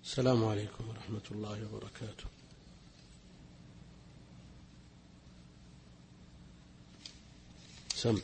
السلام عليكم ورحمة الله وبركاته. بسم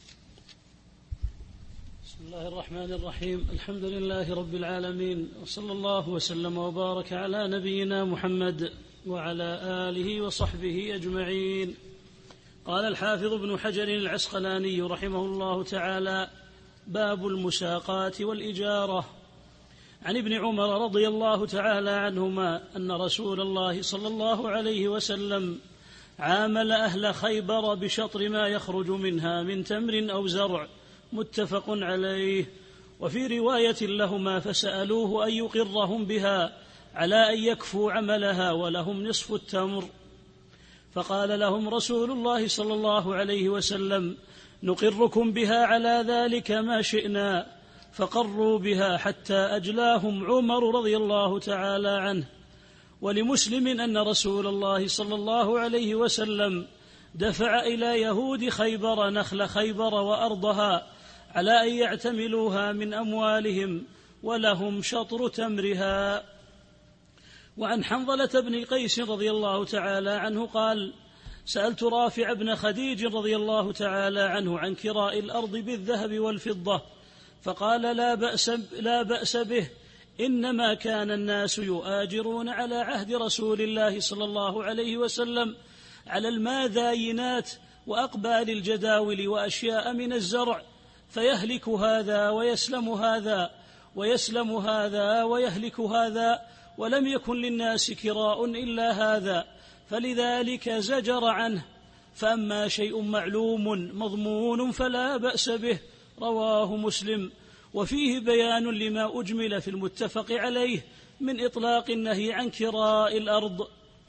الله الرحمن الرحيم. الحمد لله رب العالمين، وصلى الله وسلم وبارك على نبينا محمد وعلى آله وصحبه أجمعين. قال الحافظ ابن حجر العسقلاني رحمه الله تعالى: باب المساقات والإجارة. عن ابن عمر رضي الله تعالى عنهما أن رسول الله صلى الله عليه وسلم عامل أهل خيبر بشطر ما يخرج منها من تمر أو زرع، متفق عليه. وفي رواية لهما: فسألوه أن يقرهم بها على أن يكفوا عملها ولهم نصف التمر، فقال لهم رسول الله صلى الله عليه وسلم: نقركم بها على ذلك ما شئنا. فقروا بها حتى أجلاهم عمر رضي الله تعالى عنه. ولمسلم أن رسول الله صلى الله عليه وسلم دفع إلى يهود خيبر نخل خيبر وأرضها على أن يعتملوها من أموالهم ولهم شطر تمرها. وعن حنظلة بن قيس رضي الله تعالى عنه قال: سألت رافع بن خديج رضي الله تعالى عنه عن كراء الأرض بالذهب والفضة، فقال: لا بأس به، إنما كان الناس يؤاجرون على عهد رسول الله صلى الله عليه وسلم على الماذاينات وأقبال الجداول وأشياء من الزرع، فيهلك هذا ويسلم هذا ويسلم هذا ويهلك هذا، ولم يكن للناس كراء إلا هذا، فلذلك زجر عنه. فأما شيء معلوم مضمون فلا بأس به. رواه مسلم. وفيه بيان لما أجمل في المتفق عليه من إطلاق النهي عن كراء الأرض.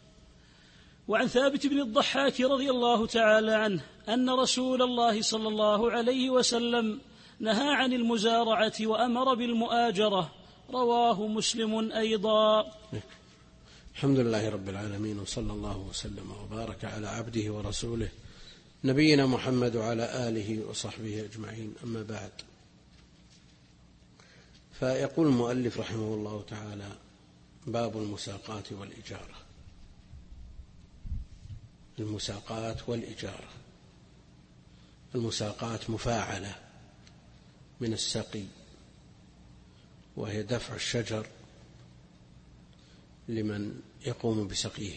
وعن ثابت بن الضحاك رضي الله تعالى عنه أن رسول الله صلى الله عليه وسلم نهى عن المزارعة وأمر بالمؤاجرة. رواه مسلم أيضا. الحمد لله رب العالمين، وصلى الله وسلم وبارك على عبده ورسوله نبينا محمد وعلى آله وصحبه أجمعين. أما بعد، فيقول المؤلف رحمه الله تعالى: باب المساقات والإجارة. المساقات والإجارة. المساقات مفاعلة من السقي، وهي دفع الشجر لمن يقوم بسقيه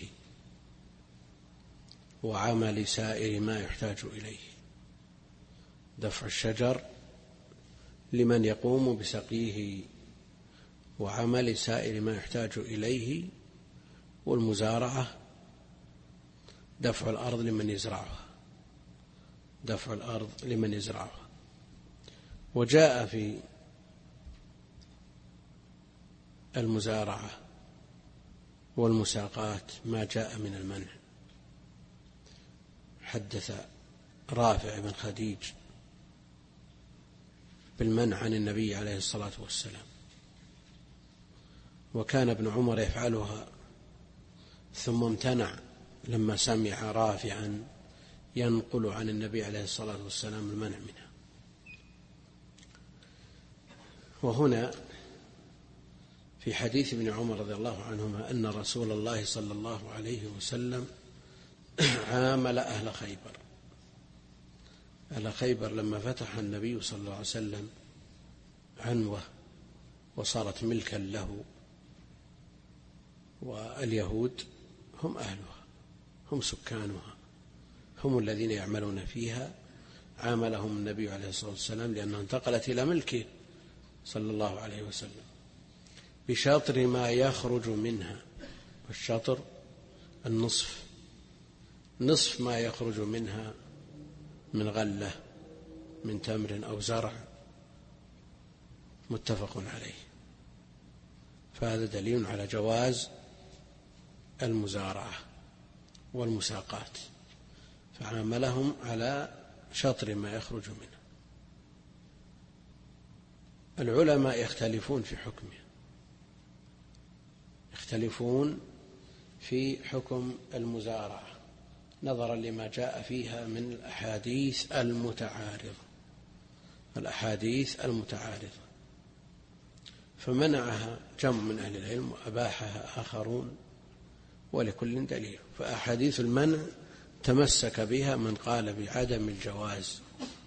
وعمل سائر ما يحتاج إليه. دفع الشجر لمن يقوم بسقيه وعمل سائر ما يحتاج إليه. والمزارعة دفع الأرض لمن يزرعها. دفع الأرض لمن يزرعها. وجاء في المزارعة والمساقات ما جاء من المنع. حدث رافع بن خديج بالمنع عن النبي عليه الصلاة والسلام، وكان ابن عمر يفعلها ثم امتنع لما سمع رافعا ينقل عن النبي عليه الصلاة والسلام المنع منها. وهنا في حديث ابن عمر رضي الله عنهما أن رسول الله صلى الله عليه وسلم عامل أهل خيبر. أهل خيبر لما فتح النبي صلى الله عليه وسلم عنوة وصارت ملكا له، واليهود هم أهلها، هم سكانها، هم الذين يعملون فيها. عاملهم النبي عليه الصلاة والسلام لأنها انتقلت إلى ملكه صلى الله عليه وسلم بشطر ما يخرج منها. والشطر النصف، نصف ما يخرج منها من غلة من تمر أو زرع، متفق عليه. فهذا دليل على جواز المزارعة والمساقات، فعاملهم على شطر ما يخرج منه. العلماء يختلفون في حكمه، يختلفون في حكم المزارعة نظرا لما جاء فيها من الأحاديث المتعارضة. فمنعها جمع من أهل العلم وأباحها آخرون، ولكل دليل. فأحاديث المنع تمسك بها من قال بعدم الجواز،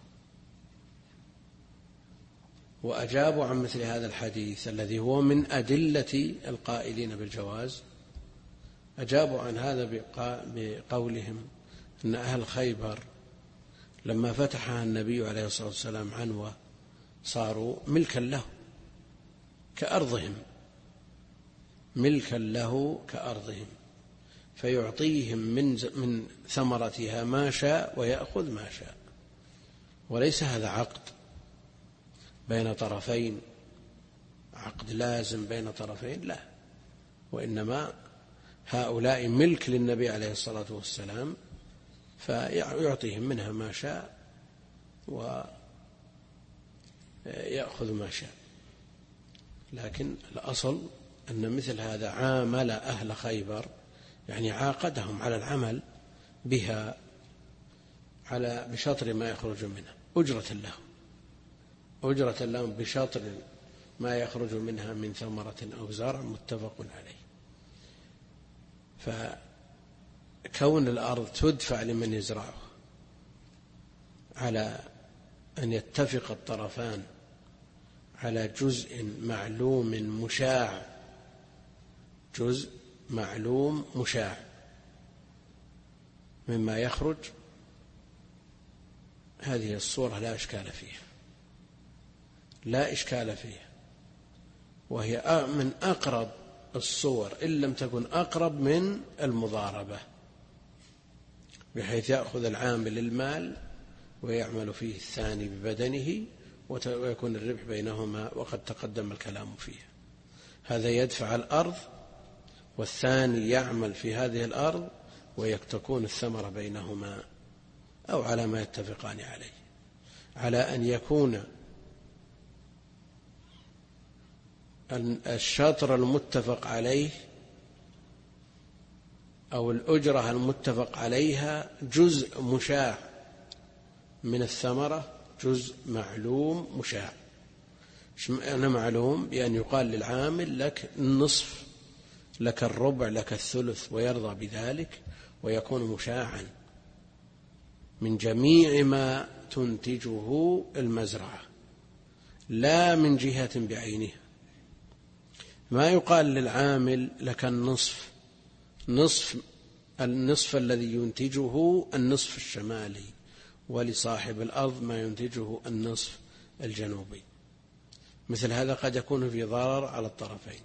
وأجابوا عن مثل هذا الحديث الذي هو من أدلة القائلين بالجواز، أجابوا عن هذا بقولهم أن أهل خيبر لما فتحها النبي عليه الصلاة والسلام عنوة صاروا ملكا له كأرضهم، ملكا له كأرضهم، فيعطيهم من ثمرتها ما شاء ويأخذ ما شاء. وليس هذا عقد بين طرفين، عقد لازم بين طرفين، لا، وإنما هؤلاء ملك للنبي عليه الصلاة والسلام، فيعطيهم منها ما شاء ويأخذ ما شاء. لكن الأصل أن مثل هذا عامل أهل خيبر، يعني عاقدهم على العمل بها على بشطر ما يخرج منها أجرة لهم بشطر ما يخرج منها من ثمرة أو زرع متفق عليه. فكون الأرض تدفع لمن يزرعها على أن يتفق الطرفان على جزء معلوم مشاع، جزء معلوم مشاع مما يخرج، هذه الصورة لا إشكال فيها، وهي من أقرب الصور إن لم تكن أقرب من المضاربة، بحيث يأخذ العامل المال ويعمل فيه الثاني ببدنه ويكون الربح بينهما، وقد تقدم الكلام فيه. هذا يدفع الأرض والثاني يعمل في هذه الأرض وتكون الثمرة بينهما، أو على ما يتفقان عليه، على أن يكون الشطر المتفق عليه أو الأجرة المتفق عليها جزء مشاع من الثمرة، جزء معلوم مشاع. أنا معلوم بأن يقال للعامل لك النصف، لك الربع، لك الثلث، ويرضى بذلك ويكون مشاعا من جميع ما تنتجه المزرعة، لا من جهة بعينها. ما يقال للعامل لك النصف الذي ينتجه النصف الشمالي، ولصاحب الأرض ما ينتجه النصف الجنوبي. مثل هذا قد يكون في ضرر على الطرفين،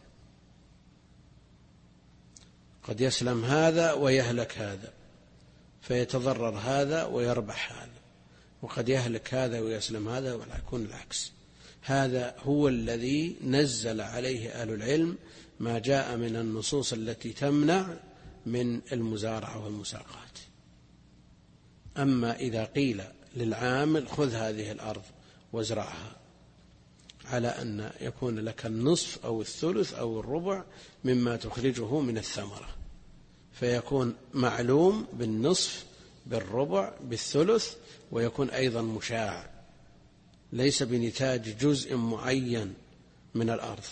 قد يسلم هذا ويهلك هذا، فيتضرر هذا ويربح هذا، وقد يهلك هذا ويسلم هذا، ولا يكون العكس. هذا هو الذي نزل عليه أهل العلم ما جاء من النصوص التي تمنع من المزارعة والمساقات. أما إذا قيل للعامل خذ هذه الأرض وازرعها، على أن يكون لك النصف أو الثلث أو الربع مما تخرجه من الثمرة، فيكون معلوم بالنصف بالربع بالثلث، ويكون أيضا مشاع، ليس بنتاج جزء معين من الأرض.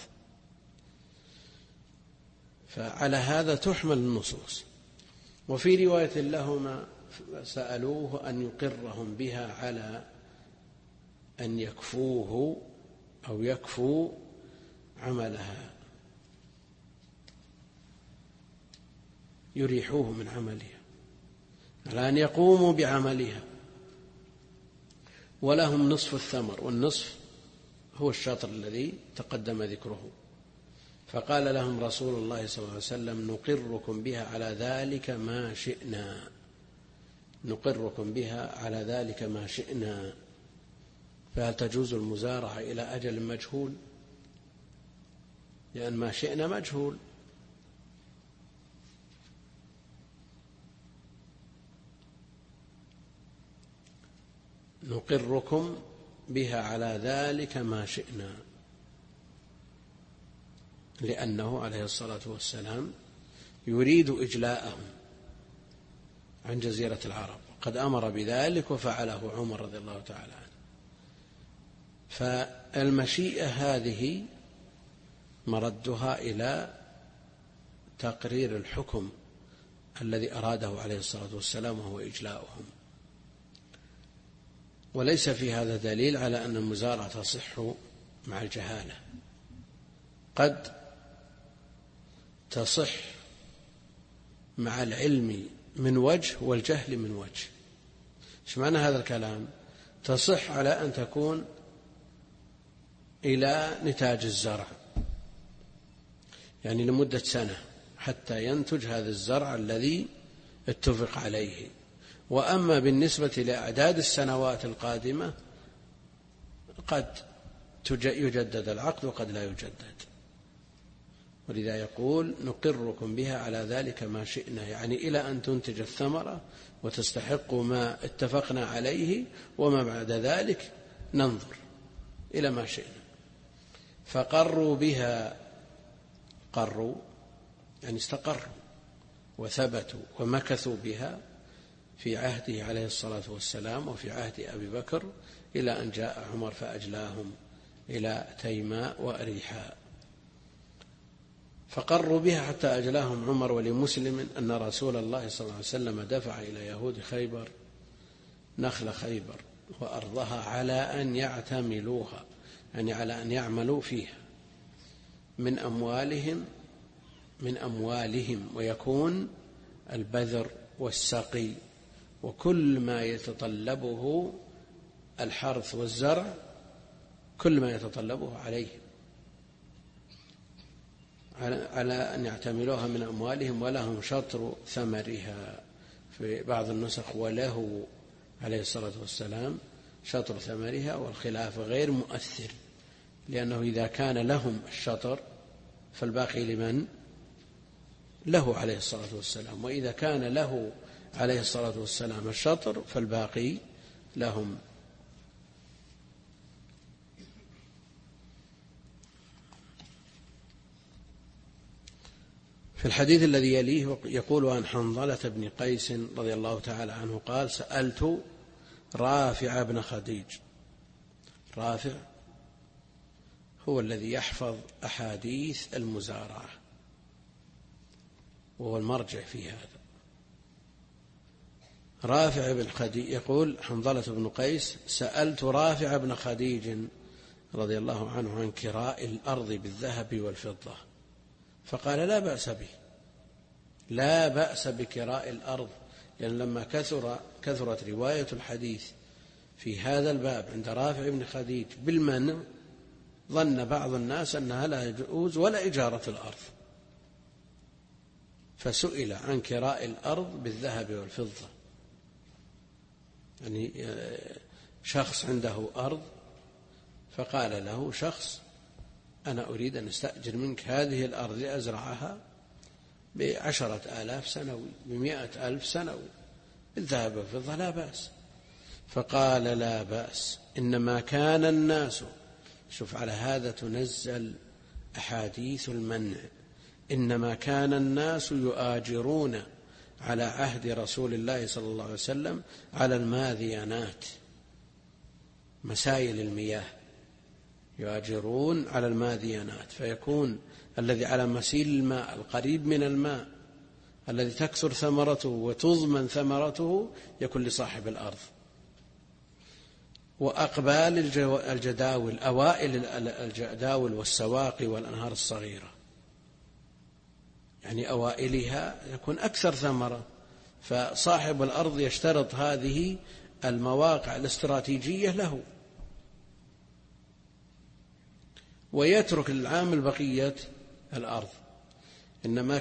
فعلى هذا تحمل النصوص. وفي رواية لهما سألوه أن يقرهم بها على أن يكفوه أو يكفوا عملها، يريحوه من عملها، على أن يقوموا بعملها، ولهم نصف الثمر، والنصف هو الشطر الذي تقدم ذكره. فقال لهم رسول الله صلى الله عليه وسلم نقركم بها على ذلك ما شئنا، نقركم بها على ذلك ما شئنا. فهل تجوز المزارعة إلى أجل مجهول؟ لأن ما شئنا مجهول. نقركم بها على ذلك ما شئنا، لأنه عليه الصلاة والسلام يريد إجلاءهم عن جزيرة العرب، قد أمر بذلك وفعله عمر رضي الله تعالى عنه. فالمشيئة هذه مردها إلى تقرير الحكم الذي أراده عليه الصلاة والسلام وهو إجلاؤهم. وليس في هذا دليل على أن المزارعة تصح مع الجهالة، قد تصح مع العلم من وجه والجهل من وجه. ايش معنى هذا الكلام؟ تصح على أن تكون إلى نتاج الزرع، يعني لمدة سنة حتى ينتج هذا الزرع الذي اتفق عليه. وأما بالنسبة لأعداد السنوات القادمة قد يجدد العقد وقد لا يجدد، ولذا يقول نقركم بها على ذلك ما شئنا، يعني إلى أن تنتج الثمرة وتستحقوا ما اتفقنا عليه، وما بعد ذلك ننظر إلى ما شئنا. فقروا بها، قروا يعني استقروا وثبتوا ومكثوا بها في عهده عليه الصلاة والسلام وفي عهد أبي بكر، إلى أن جاء عمر فأجلاهم إلى تيماء وأريحاء. فقروا بها حتى أجلاهم عمر. ولمسلم أن رسول الله صلى الله عليه وسلم دفع إلى يهود خيبر نخل خيبر وأرضها على أن يعتملوها، يعني على أن يعملوا فيها من أموالهم، ويكون البذر والسقي وكل ما يتطلبه الحرث والزرع، كل ما يتطلبه عليهم، على أن يعتملوها من أموالهم، ولهم شطر ثمرها. في بعض النسخ وله عليه الصلاة والسلام شطر ثمرها، والخلاف غير مؤثر، لأنه إذا كان لهم الشطر فالباقي لمن؟ له عليه الصلاة والسلام، وإذا كان له عليه الصلاة والسلام الشطر فالباقي لهم. في الحديث الذي يليه يقول عن حنظلة بن قيس رضي الله تعالى عنه قال: سألت رافع بن خديج. رافع هو الذي يحفظ أحاديث المزارعة وهو المرجع في هذا. رافع بن خديج يقول حنظلة بن قيس: سألت رافع بن خديج رضي الله عنه عن كراء الأرض بالذهب والفضة، فقال: لا بأس به، لا بأس بكراء الأرض، لأن لما كثرت رواية الحديث في هذا الباب عند رافع بن خديج بالمنع، ظن بعض الناس أنها لا يجوز ولا إجارة الأرض، فسئل عن كراء الأرض بالذهب والفضة. يعني شخص عنده أرض فقال له شخص: أنا أريد أن أستأجر منك هذه الأرض لأزرعها ب10,000 سنوي، ب100,000 سنوي، بالذهب والفضة لا بأس. فقال: لا بأس، إنما كان الناس، شوف على هذا تنزل أحاديث المنع، إنما كان الناس يؤاجرون على عهد رسول الله صلى الله عليه وسلم على الماذيانات، مسائل المياه، يؤاجرون على الماذيانات، فيكون الذي على مسيل الماء القريب من الماء الذي تكثر ثمرته وتضمن ثمرته يكون لصاحب الأرض. وأقبال الجداول، أوائل الجداول والسواقي والأنهار الصغيرة، يعني أوائلها يكون أكثر ثمرة، فصاحب الأرض يشترط هذه المواقع الاستراتيجية له، ويترك للعامل بقية الأرض. إنما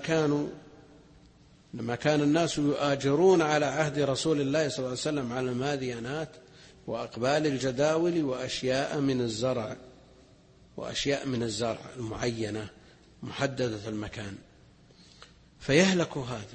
كان الناس يؤاجرون على عهد رسول الله صلى الله عليه وسلم على الماذيانات وأقبال الجداول وأشياء من الزرع المعينة محددة المكان، فيهلك هذا،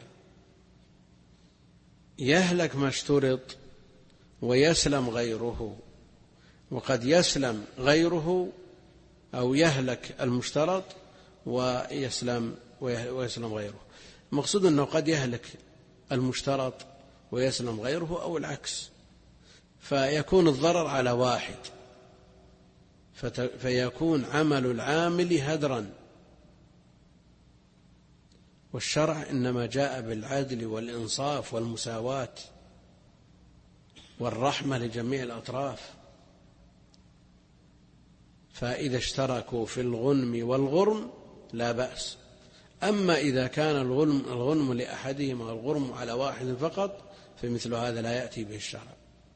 يهلك ما اشترط ويسلم غيره، وقد يسلم غيره أو يهلك المشترط ويسلم غيره. المقصود أنه قد يهلك المشترط ويسلم غيره أو العكس، فيكون الضرر على واحد، فيكون عمل العامل هدرا والشرع إنما جاء بالعدل والإنصاف والمساواة والرحمة لجميع الأطراف، فإذا اشتركوا في الغنم والغرم لا بأس. أما إذا كان الغنم لأحدهما والغرم على واحد فقط فمثل هذا لا يأتي به الشرع،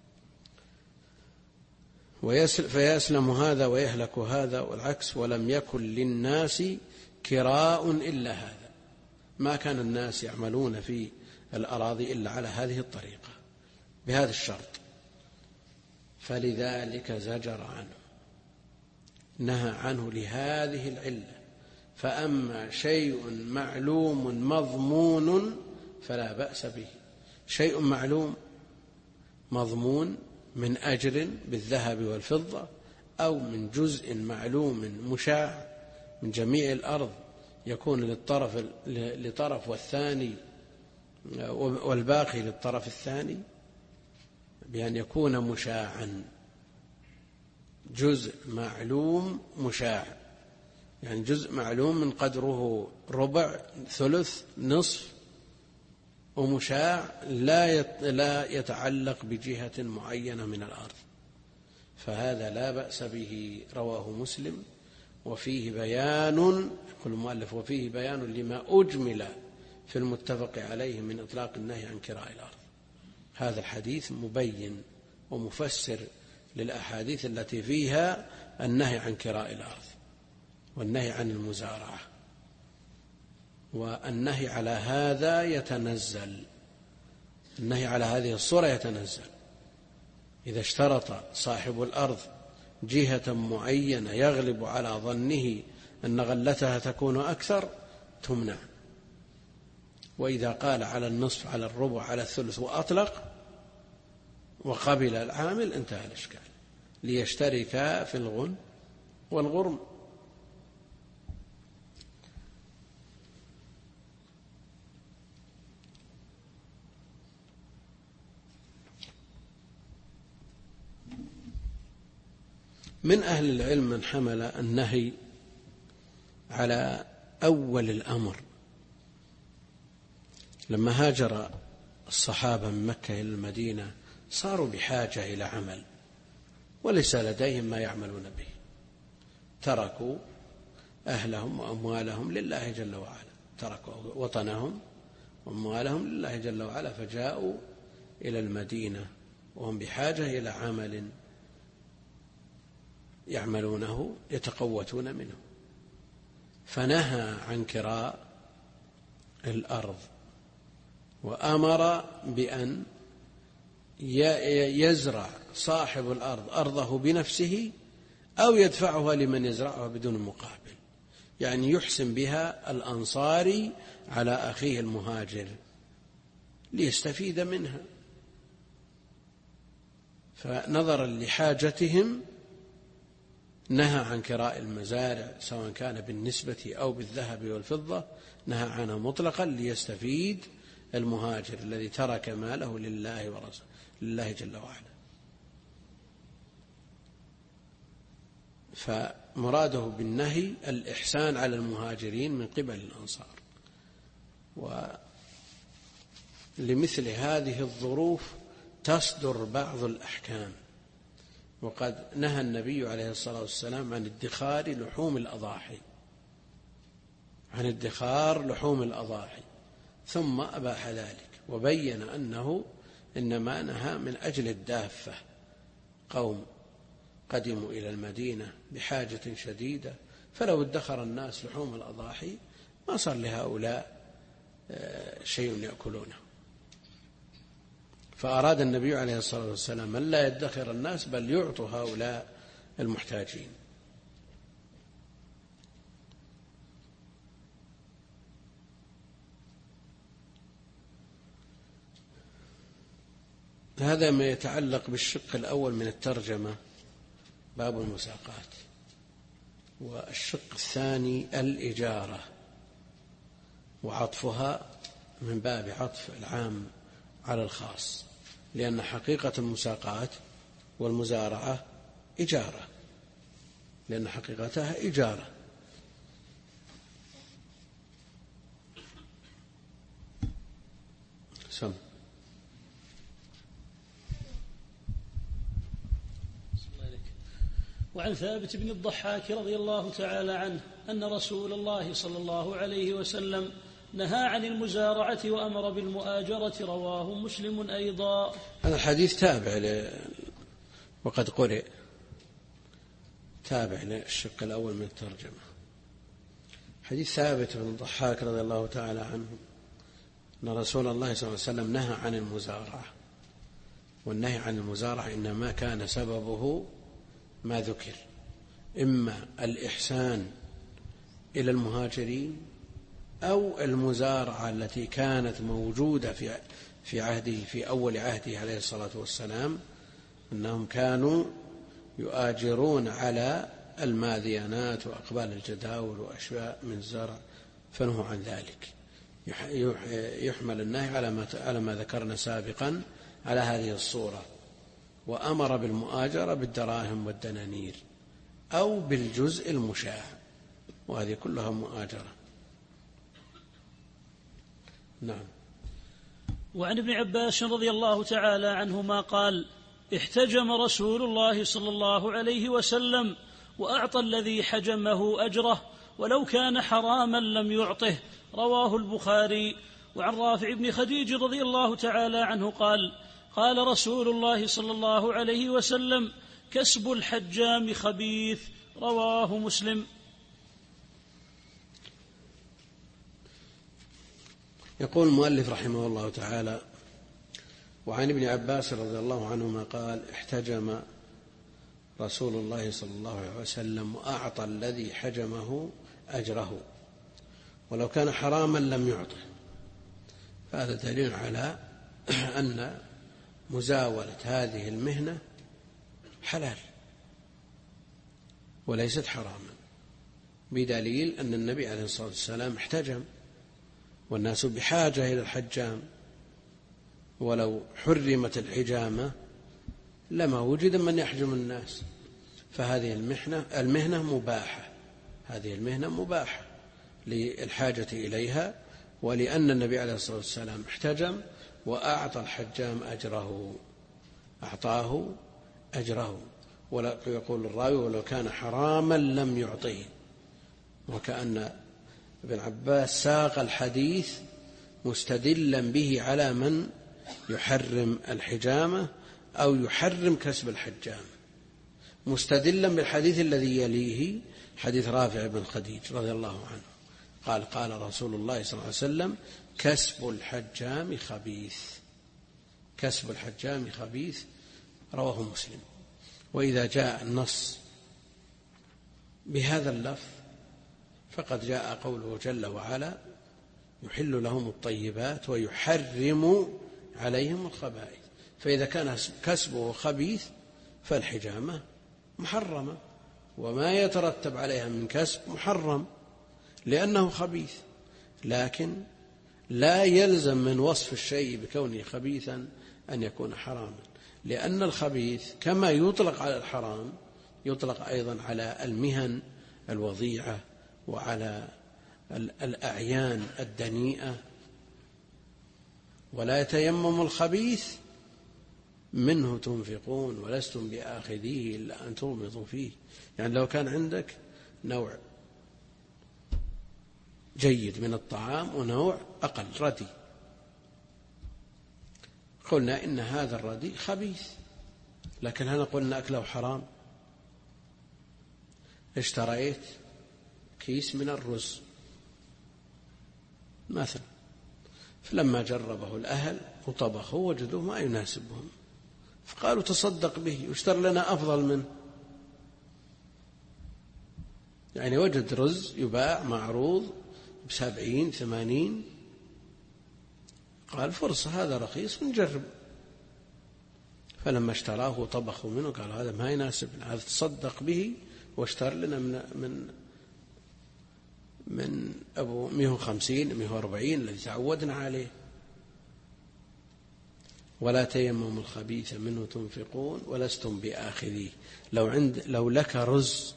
فيسلم هذا ويهلك هذا والعكس. ولم يكن للناس كراء إلا هذا، ما كان الناس يعملون في الأراضي إلا على هذه الطريقة بهذا الشرط، فلذلك زجر عنه، نهى عنه لهذه العلة. فأما شيء معلوم مضمون فلا بأس به. شيء معلوم مضمون من أجر بالذهب والفضة، أو من جزء معلوم مشاع من جميع الأرض يكون لطرف والثاني والباقي للطرف الثاني، بأن يكون مشاعا، جزء معلوم مشاع، يعني جزء معلوم من قدره ربع ثلث نصف ومشاع لا يتعلق بجهة معينة من الأرض، فهذا لا بأس به. رواه مسلم. وفيه بيان، يقول المؤلف وفيه بيان لما أجمل في المتفق عليه من إطلاق النهي عن كراء الأرض. هذا الحديث مبين ومفسر للأحاديث التي فيها النهي عن كراء الأرض والنهي عن المزارعة. والنهي على هذا يتنزل، النهي على هذه الصورة يتنزل إذا اشترط صاحب الأرض جهة معينة يغلب على ظنه أن غلتها تكون أكثر تمنع، وإذا قال على النصف على الربع على الثلث وأطلق وقبل العامل انتهى الإشكال، ليشتركا في الغنم والغرم. من أهل العلم من حمل النهي على أول الأمر، لما هاجر الصحابة من مكة إلى المدينة صاروا بحاجة إلى عمل وليس لديهم ما يعملون به، تركوا أهلهم وأموالهم لله جل وعلا، تركوا وطنهم وأموالهم لله جل وعلا، فجاءوا إلى المدينة وهم بحاجة إلى عمل يعملونه يتقوتون منه، فنهى عن كراء الأرض، وأمر بأن يزرع صاحب الأرض أرضه بنفسه أو يدفعها لمن يزرعها بدون مقابل، يعني يحسن بها الأنصاري على أخيه المهاجر ليستفيد منها، فنظرا لحاجتهم نهى عن كراء المزارع سواء كان بالنسبة أو بالذهب والفضة، نهى عنها مطلقا ليستفيد المهاجر الذي ترك ماله لله ورسوله لله جل وعلا. فمراده بالنهي الإحسان على المهاجرين من قبل الأنصار. ولمثل هذه الظروف تصدر بعض الأحكام، وقد نهى النبي عليه الصلاة والسلام عن ادخار لحوم الأضاحي، عن ادخار لحوم الأضاحي، ثم أباح ذلك وبين أنه إنما نهى من أجل الدافة، قوم قدموا إلى المدينة بحاجة شديدة، فلو ادخر الناس لحوم الأضاحي ما صار لهؤلاء شيء يأكلونه، فأراد النبي عليه الصلاة والسلام أن لا يدخر الناس بل يعطوا هؤلاء المحتاجين. هذا ما يتعلق بالشق الأول من الترجمة، باب المساقات. والشق الثاني الإجارة، وعطفها من باب عطف العام على الخاص، لأن حقيقة المساقات والمزارعة إجارة، لأن حقيقتها إجارة. سم. وعن ثابت بن الضحاك رضي الله تعالى عنه أن رسول الله صلى الله عليه وسلم نهى عن المزارعة وأمر بالمؤاجرة. رواه مسلم أيضا. هذا الحديث تابع وقد قرئ، تابع للشق الأول من الترجمة. حديث ثابت بن الضحاك رضي الله تعالى عنه أن رسول الله صلى الله عليه وسلم نهى عن المزارعة، والنهي عن المزارعة إنما كان سببه ما ذكر، إما الإحسان إلى المهاجرين أو المزارعة التي كانت موجودة في عهده، في أول عهده عليه الصلاة والسلام، أنهم كانوا يؤاجرون على الماذيانات وأقبال الجداول وأشياء من الزرع، فنهوا عن ذلك. يحمل النهي على ما ذكرنا سابقا على هذه الصورة. وأمر بالمؤاجرة بالدراهم والدنانير أو بالجزء المشاع، وهذه كلها مؤاجرة. نعم. وعن ابن عباس رضي الله تعالى عنهما قال: احتجم رسول الله صلى الله عليه وسلم وأعطى الذي حجمه أجره ولو كان حراما لم يعطه. رواه البخاري. وعن رافع بن خديج رضي الله تعالى عنه قال: قال رسول الله صلى الله عليه وسلم: كسب الحجام خبيث. رواه مسلم. يقول المؤلف رحمه الله تعالى: وعن ابن عباس رضي الله عنهما قال: احتجم رسول الله صلى الله عليه وسلم وأعطى الذي حجمه أجره ولو كان حراما لم يعطه. فهذا دليل على أن مزاولة هذه المهنة حلال وليست حراما، بدليل أن النبي عليه الصلاة والسلام احتجم، والناس بحاجة إلى الحجام، ولو حرمت الحجامة لما وجد من يحجم الناس. فهذه المهنة مباحة، هذه المهنة مباحة للحاجة إليها، ولأن النبي عليه الصلاة والسلام احتجم وأعطى الحجام أجره، أعطاه أجره. ويقول الراوي: ولو كان حراما لم يعطيه. وكأن ابن عباس ساق الحديث مستدلا به على من يحرم الحجامة أو يحرم كسب الحجام، مستدلا بالحديث الذي يليه حديث رافع بن خديج رضي الله عنه قال: قال رسول الله صلى الله عليه وسلم: كسب الحجام خبيث. كسب الحجام خبيث. رواه مسلم. وإذا جاء النص بهذا اللفظ فقد جاء قوله جل وعلا: يحل لهم الطيبات ويحرم عليهم الخبائث. فإذا كان كسبه خبيث فالحجامة محرمة، وما يترتب عليها من كسب محرم لأنه خبيث. لكن لا يلزم من وصف الشيء بكونه خبيثا أن يكون حراما، لأن الخبيث كما يطلق على الحرام يطلق أيضا على المهن الوضيعة وعلى الأعيان الدنيئة. ولا يتيمم الخبيث منه تنفقون ولستم بآخذيه إلا أن تغمضوا فيه. يعني لو كان عندك نوع جيد من الطعام ونوع أقل ردي، قلنا إن هذا الردي خبيث، لكن هل قلنا أكله حرام؟ اشتريت كيس من الرز مثلا، فلما جربه الأهل وطبخوا وجدوه ما يناسبهم، فقالوا تصدق به واشتر لنا أفضل منه. يعني وجد رز يباع معروض ب70 80، قال فرصة هذا رخيص ونجرب. فلما اشتراه وطبخوا منه قال هذا ما يناسبنا، هذا تصدق به واشتر لنا من أبو 150 140 الذي تعودنا عليه. ولا تيمموا الخبيث منه تنفقون ولستم بآخذيه. لو لك رز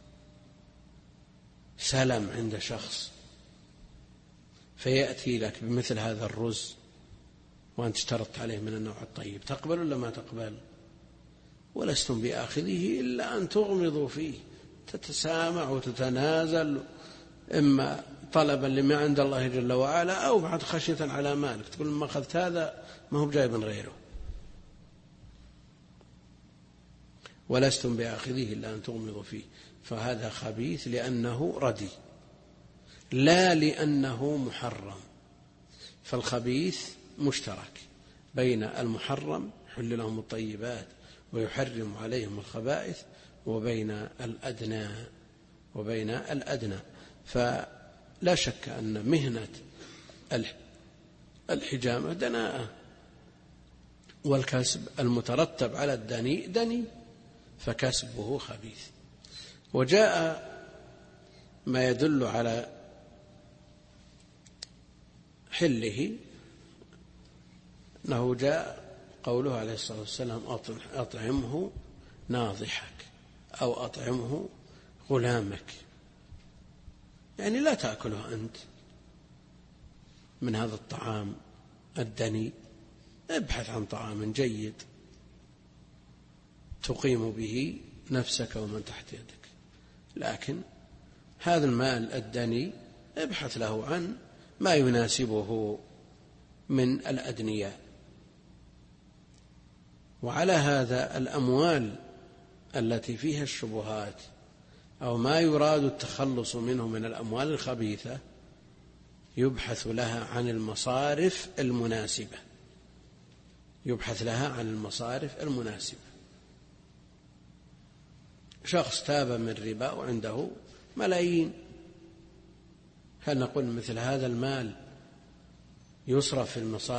سلم عند شخص فيأتي لك بمثل هذا الرز وأنت اشترطت عليه من النوع الطيب، تقبل ولا ما تقبل؟ ولستم بآخذه إلا أن تغمضوا فيه، تتسامع وتتنازل، إما طلبا لما عند الله جل وعلا أو بعد خشية على مالك، تقول ما أخذت هذا ما هو جايب غيره. ولستم بآخذه إلا أن تغمضوا فيه، فهذا خبيث لأنه ردي لا لأنه محرم. فالخبيث مشترك بين المحرم حل لهم الطيبات ويحرم عليهم الخبائث وبين الأدنى. فلا شك أن مهنة الحجامة دناءة، والكسب المترتب على الدني دني، فكسبه خبيث. وجاء ما يدل على حله أنه جاء قوله عليه الصلاة والسلام أطعمه ناضحك أو أطعمه غلامك، يعني لا تأكله أنت من هذا الطعام الدني، ابحث عن طعام جيد تقيم به نفسك ومن تحت يدك. لكن هذا المال الدني ابحث له عن ما يناسبه من الأدنياء. وعلى هذا الأموال التي فيها الشبهات أو ما يراد التخلص منه من الأموال الخبيثة يبحث لها عن المصارف المناسبة، شخص تاب من ربا وعنده ملايين، هل نقول مثل هذا المال يصرف في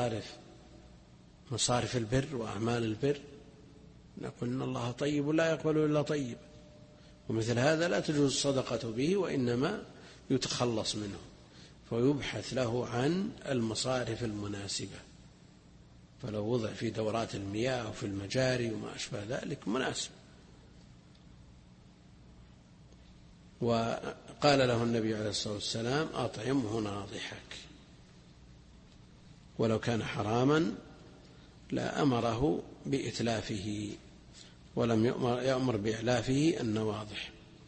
مصارف البر وأعمال البر؟ نقول إن الله طيب لا يقبل إلا طيب، ومثل هذا لا تجوز الصدقة به، وإنما يتخلص منه، فيبحث له عن المصارف المناسبة. فلو وضع في دورات المياه وفي المجاري وما أشبه ذلك مناسب. وقال له النبي عليه الصلاة والسلام أطعمه ناضحك، ولو كان حراما لا أمره بإتلافه ولم يأمر بإعلافه النواضح.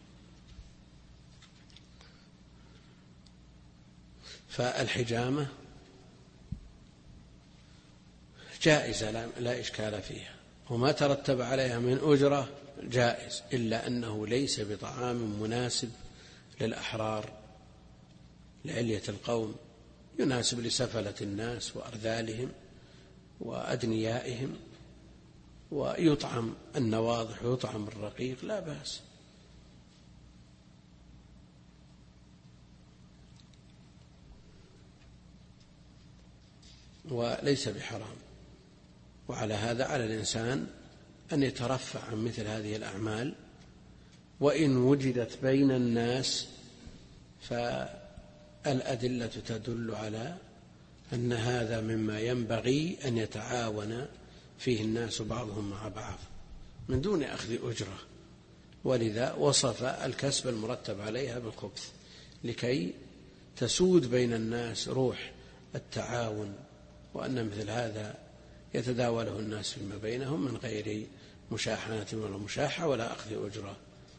فالحجامة جائزة لا إشكال فيها، وما ترتب عليها من أجرة جائز، إلا أنه ليس بطعام مناسب للأحرار لعلية القوم، يناسب لسفلة الناس وأرذالهم وأدنيائهم، ويطعم النواضح ويطعم الرقيق لا بأس. وليس بحرام. وعلى هذا على الإنسان أن يترفع عن مثل هذه الأعمال، وإن وجدت بين الناس فالأدلة تدل على أن هذا مما ينبغي أن يتعاون فيه الناس بعضهم مع بعض من دون أخذ أجرة. ولذا وصف الكسب المرتب عليها بالخبث لكي تسود بين الناس روح التعاون، وأن مثل هذا يتداوله الناس فيما بينهم من غير مشاحنة ولا مشاحة ولا أخذ أجرة.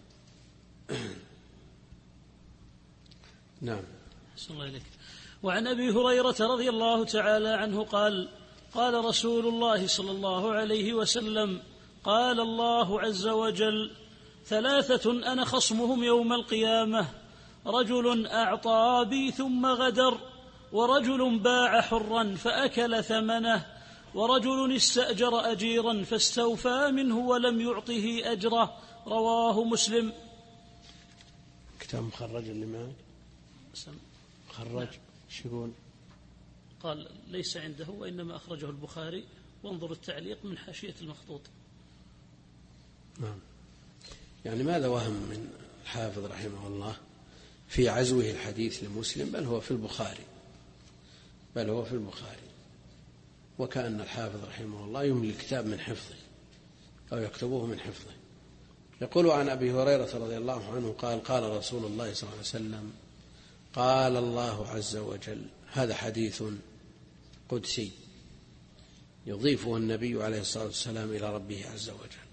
نعم. أحسن الله إليك. وعن أبي هريرة رضي الله تعالى عنه قال: قال رسول الله صلى الله عليه وسلم: قال الله عز وجل: ثلاثة أنا خصمهم يوم القيامة: رجل أعطى بي ثم غدر، ورجل باع حرا فأكل ثمنه، ورجل استأجر أجيرا فاستوفى منه ولم يعطه أجره. رواه مسلم. كتاب مخرج اللي معك خرج شو يقول؟ قال ليس عنده، وإنما أخرجه البخاري، وانظر التعليق من حاشية المخطوط. نعم. يعني ماذا وهم من الحافظ رحمه الله في عزوه الحديث لمسلم، بل هو في البخاري، وكأن الحافظ رحمه الله يملي الكتاب من حفظه أو يكتبه من حفظه. يقول عن أبي هريرة رضي الله عنه قال: قال رسول الله صلى الله عليه وسلم: قال الله عز وجل. هذا حديث قدسي يضيفه النبي عليه الصلاة والسلام إلى ربه عز وجل: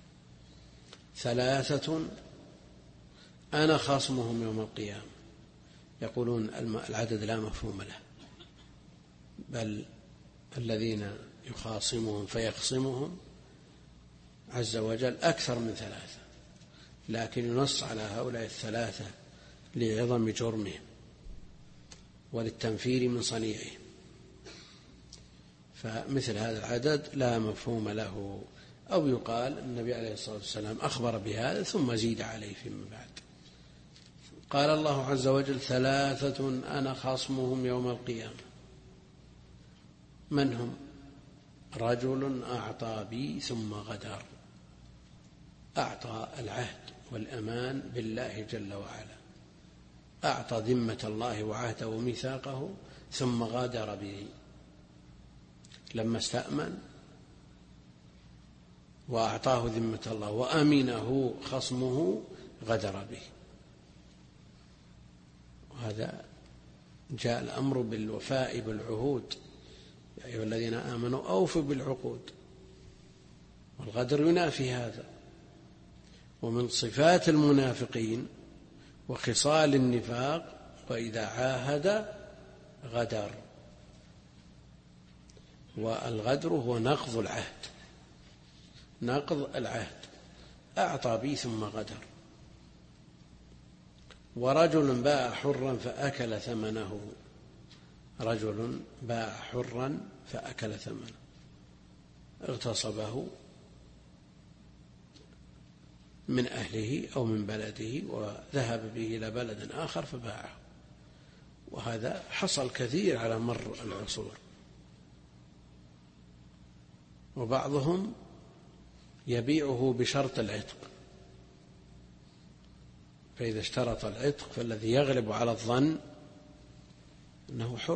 3 أنا خاصمهم يوم القيامة. يقولون العدد لا مفهوم له، بل الذين يخاصمهم فيخصمهم عز وجل أكثر من 3، لكن ينص على هؤلاء 3 لعظم جرمهم وللتنفير من صنيعهم، فمثل هذا العدد لا مفهوم له. أو يقال النبي عليه الصلاة والسلام أخبر بهذا ثم زيد عليه فيما بعد. قال الله عز وجل: 3 أنا خصمهم يوم القيامة. من هم؟ رجل أعطى بي ثم غدر. أعطى العهد والأمان بالله جل وعلا، أعطى ذمة الله وعهده وميثاقه ثم غادر به. لما استأمن وأعطاه ذمة الله وأمنه خصمه غدر به. وهذا جاء الأمر بالوفاء بالعهود: يا أيها الذين آمنوا أوفوا بالعقود. والغدر ينافي هذا. ومن صفات المنافقين وخصال النفاق: وإذا عاهد غدر. والغدر هو نقض العهد، نقض العهد. أعطى بي ثم غدر. ورجل باع حرا فأكل ثمنه. رجل باع حرا فأكل ثمنه، اغتصبه من أهله أو من بلده وذهب به إلى بلد آخر فباعه. وهذا حصل كثير على مر العصور. وبعضهم يبيعه بشرط العتق، فإذا اشترط العتق فالذي يغلب على الظن أنه حر.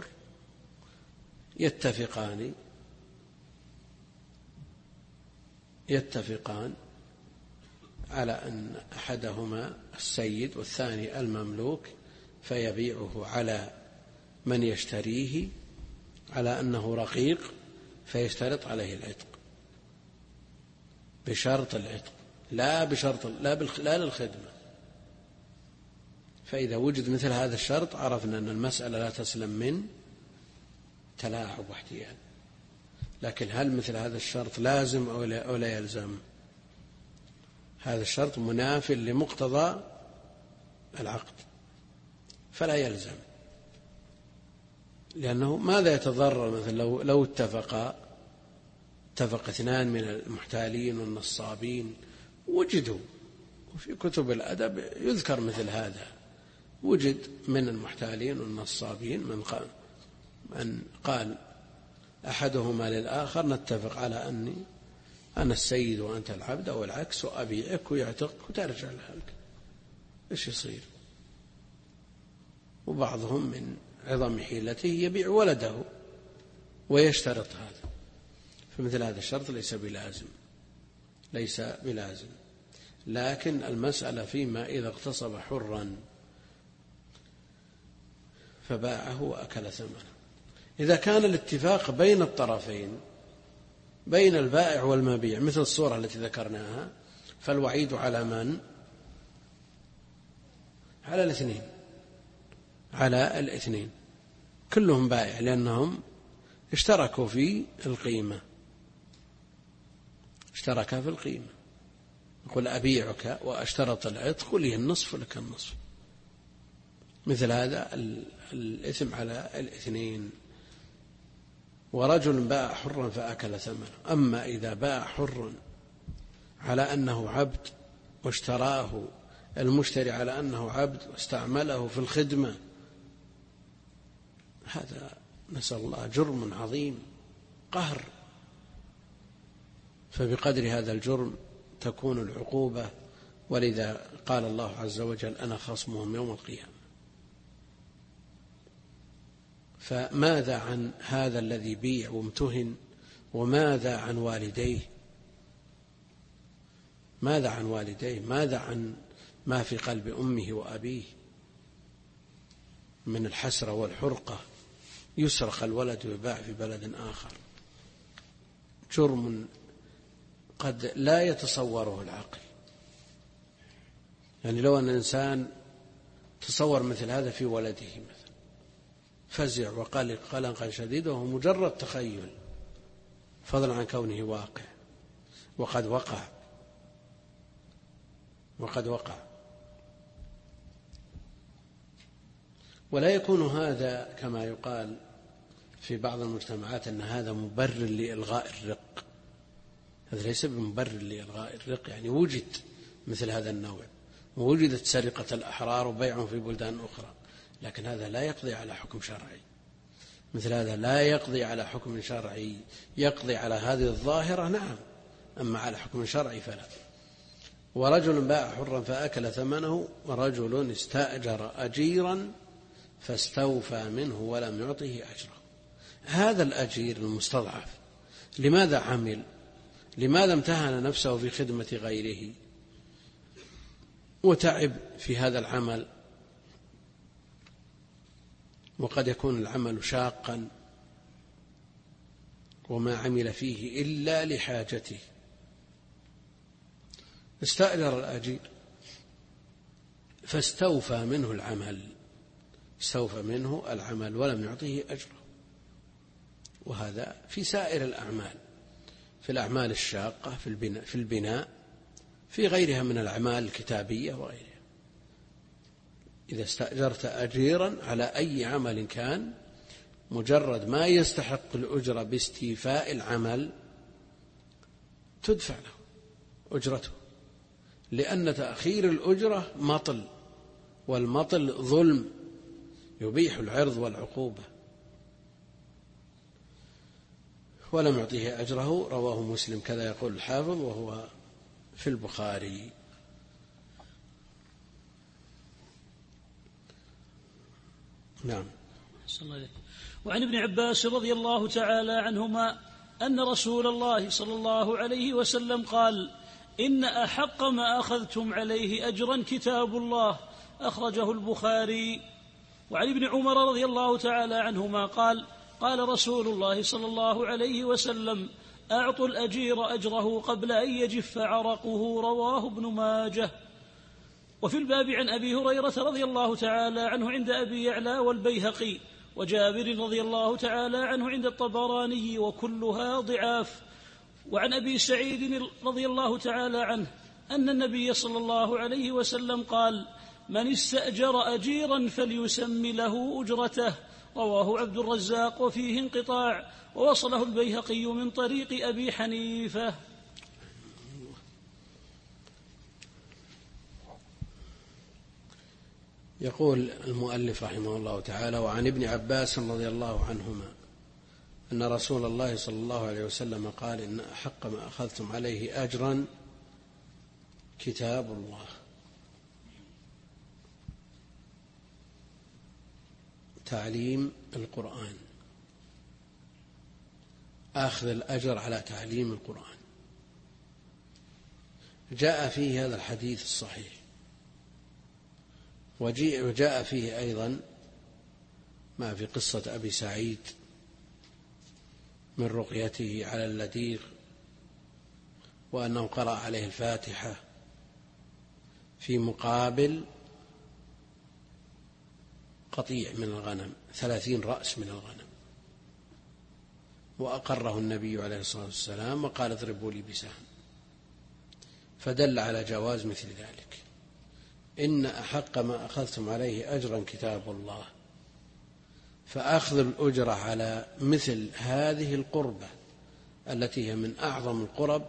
يتفقان على أن أحدهما السيد والثاني المملوك، فيبيعه على من يشتريه على أنه رقيق، فيشترط عليه العتق بشرط العتق، لا للخدمة. فإذا وجد مثل هذا الشرط عرفنا أن المسألة لا تسلم من تلاعب واحتيال. لكن هل مثل هذا الشرط لازم أو لا يلزم؟ هذا الشرط مناف لمقتضى العقد فلا يلزم، لأنه ماذا يتضرر؟ مثلا لو اتفق 2 من المحتالين والنصابين وجدوا، وفي كتب الأدب يذكر مثل هذا، وجد من المحتالين والنصابين من قال أحدهما للآخر: نتفق على أني أنا السيد وأنت العبد، أو العكس، وأبيعك ويعتقك وترجع لك. إيش يصير؟ وبعضهم من عظم حيلته يبيع ولده ويشترط هذا. فمثل هذا الشرط ليس بلازم. لكن المسألة فيما إذا اغتصب حرا فباعه وأكل ثمنه. إذا كان الاتفاق بين الطرفين، بين البائع والمبيع، مثل الصورة التي ذكرناها، فالوعيد على من؟ على الاثنين كلهم بائع، لأنهم اشتركوا في القيمة، يقول أبيعك وأشترط العتق ولي النصف ولك النصف. مثل هذا الإثم على الاثنين. ورجل باع حرا فأكل ثمنه. أما إذا باع حر على أنه عبد واشتراه المشتري على أنه عبد واستعمله في الخدمة، هذا نسأل الله جرم عظيم، قهر. فبقدر هذا الجرم تكون العقوبة. ولذا قال الله عز وجل: أنا خصمهم يوم القيامة. فماذا عن هذا الذي بيع وامتهن؟ وماذا عن والديه؟ ماذا عن ما في قلب أمه وأبيه من الحسرة والحرقة؟ يسرق الولد ويباع في بلد آخر. جرم قد لا يتصوره العقل. يعني لو أن الإنسان تصور مثل هذا في ولده مثلا، فزع وقلق قلقا شديدا وهو مجرد تخيل، فضلا عن كونه واقع، وقد وقع. ولا يكون هذا كما يقال في بعض المجتمعات أن هذا مبرر لإلغاء الرق. هذا ليس بمبرر لإلغاء الرق، يعني وجد مثل هذا النوع، ووجدت سرقة الأحرار وبيعهم في بلدان أخرى، لكن هذا لا يقضي على حكم شرعي. مثل هذا لا يقضي على حكم شرعي، يقضي على هذه الظاهرة نعم، أما على حكم شرعي فلا. ورجل باع حرا فأكل ثمنه، ورجل استأجر أجيرا فاستوفى منه ولم يعطه أجره. هذا الأجير المستضعف لماذا عمل؟ لماذا امتهن نفسه في خدمة غيره وتعب في هذا العمل، وقد يكون العمل شاقا وما عمل فيه إلا لحاجته. استأجر الأجير فاستوفى منه العمل ولم يعطه أجره. وهذا في سائر الأعمال، في الأعمال الشاقة، في البناء، في غيرها من الأعمال الكتابية وغيرها. إذا استأجرت أجيرا على أي عمل كان، مجرد ما يستحق الأجرة باستيفاء العمل تدفع له أجرته، لأن تأخير الأجرة مطل، والمطل ظلم يبيح العرض والعقوبة. ولم يعطيه أجره، رواه مسلم كذا يقول الحافظ، وهو في البخاري. نعم. وعن ابن عباس رضي الله تعالى عنهما أن رسول الله صلى الله عليه وسلم قال: إن أحق ما أخذتم عليه أجرا كتاب الله، أخرجه البخاري. وعن ابن عمر رضي الله تعالى عنهما قال: قال رسول الله صلى الله عليه وسلم: أعطوا الأجير أجره قبل أن يجف عرقه، رواه ابن ماجه. وفي الباب عن أبي هريرة رضي الله تعالى عنه عند أبي يعلى والبيهقي، وجابر رضي الله تعالى عنه عند الطبراني، وكلها ضعاف. وعن أبي سعيد رضي الله تعالى عنه أن النبي صلى الله عليه وسلم قال: من استأجر أجيرا فليسم له أجرته، رواه عبد الرزاق وفيه انقطاع، ووصله البيهقي من طريق أبي حنيفة. يقول المؤلف رحمه الله تعالى: وعن ابن عباس رضي الله عنهما أن رسول الله صلى الله عليه وسلم قال: إن أحق ما أخذتم عليه أجرا كتاب الله. تعليم القرآن، أخذ الأجر على تعليم القرآن. جاء فيه هذا الحديث الصحيح، وجاء فيه أيضا ما في قصة أبي سعيد من رقيته على اللديغ، وأنه قرأ عليه الفاتحة في مقابل قطيع من الغنم، 30 رأس من الغنم، وأقره النبي عليه الصلاة والسلام وقال: اضربوا لي بسهم. فدل على جواز مثل ذلك. إن أحق ما أخذتم عليه أجرا كتاب الله، فأخذ الأجرة على مثل هذه القربة التي هي من أعظم القرب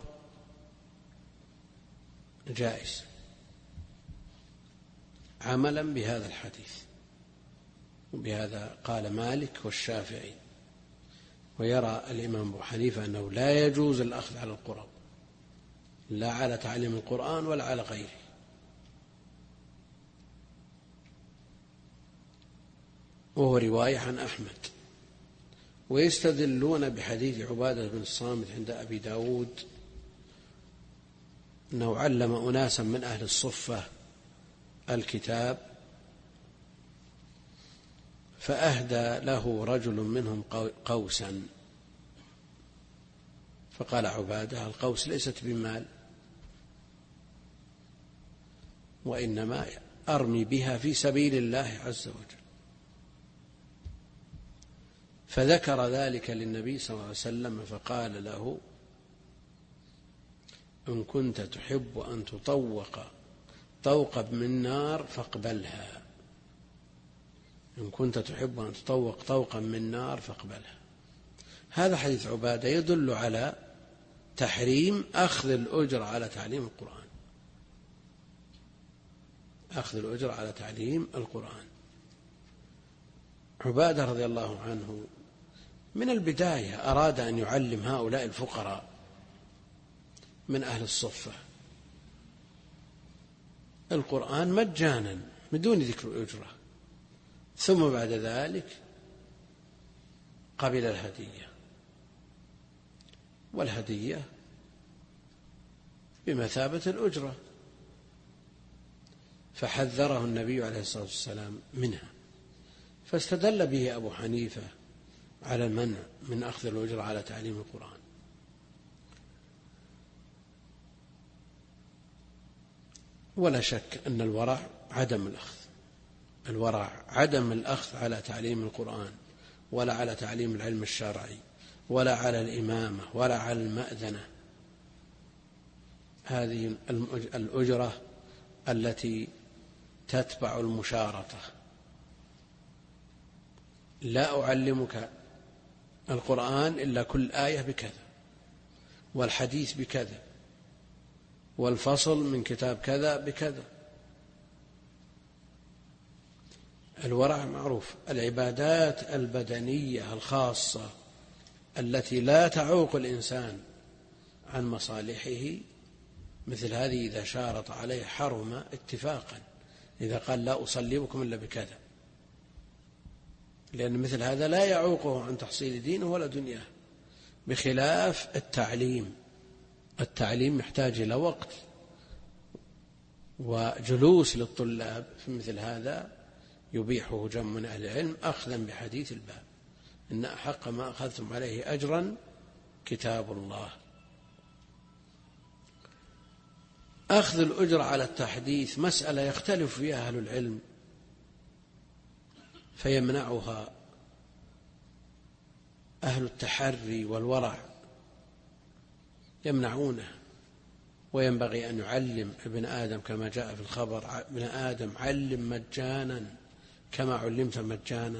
جائز، عملا بهذا الحديث. وبهذا قال مالك والشافعي. ويرى الإمام أبو حنيفة أنه لا يجوز الأخذ على القرب، لا على تعليم القرآن ولا على غيره. وهو رواية عن أحمد. ويستدلون بحديث عبادة بن الصامت عند أبي داود أنه علم أناسا من أهل الصفة الكتاب، فأهدى له رجل منهم قوسا، فقال عبادة: القوس ليست بمال، وإنما أرمي بها في سبيل الله عز وجل. فذكر ذلك للنبي صلى الله عليه وسلم فقال له: إن كنت تحب أن تطوق طوقا من نار فاقبلها. إن كنت تحب أن تطوق طوقا من نار فاقبلها. هذا حديث عبادة يدل على تحريم أخذ الأجر على تعليم القرآن، أخذ الأجر على تعليم القرآن. عبادة رضي الله عنه من البداية أراد أن يعلم هؤلاء الفقراء من أهل الصفة القرآن مجانا من دون ذكر الأجرة، ثم بعد ذلك قبل الهدية، والهدية بمثابة الأجرة، فحذره النبي عليه الصلاة والسلام منها. فاستدل به أبو حنيفة على المنع من أخذ الأجرة على تعليم القرآن. ولا شك أن الورع عدم الأخذ، الورع عدم الأخذ على تعليم القرآن، ولا على تعليم العلم الشرعي، ولا على الإمامة، ولا على المأذنة. هذه الأجرة التي تتبع المشارطة. لا أعلمك القرآن إلا كل آية بكذا، والحديث بكذا، والفصل من كتاب كذا بكذا. الورع معروف. العبادات البدنية الخاصة التي لا تعوق الإنسان عن مصالحه، مثل هذه إذا شارط عليه حرم اتفاقا، إذا قال لا أصلي بكم إلا بكذا، لأن مثل هذا لا يعوقه عن تحصيل دينه ولا دنياه، بخلاف التعليم. التعليم يحتاج إلى وقت وجلوس للطلاب، في مثل هذا يبيحه جمع من أهل العلم أخذا بحديث الباب: إن أحق ما أخذتم عليه أجرا كتاب الله. أخذ الأجر على التحديث مسألة يختلف فيها أهل العلم، فيمنعها أهل التحري والورع، يمنعونه. وينبغي أن يعلم ابن آدم كما جاء في الخبر: ابن آدم علم مجانا كما علمت مجانا.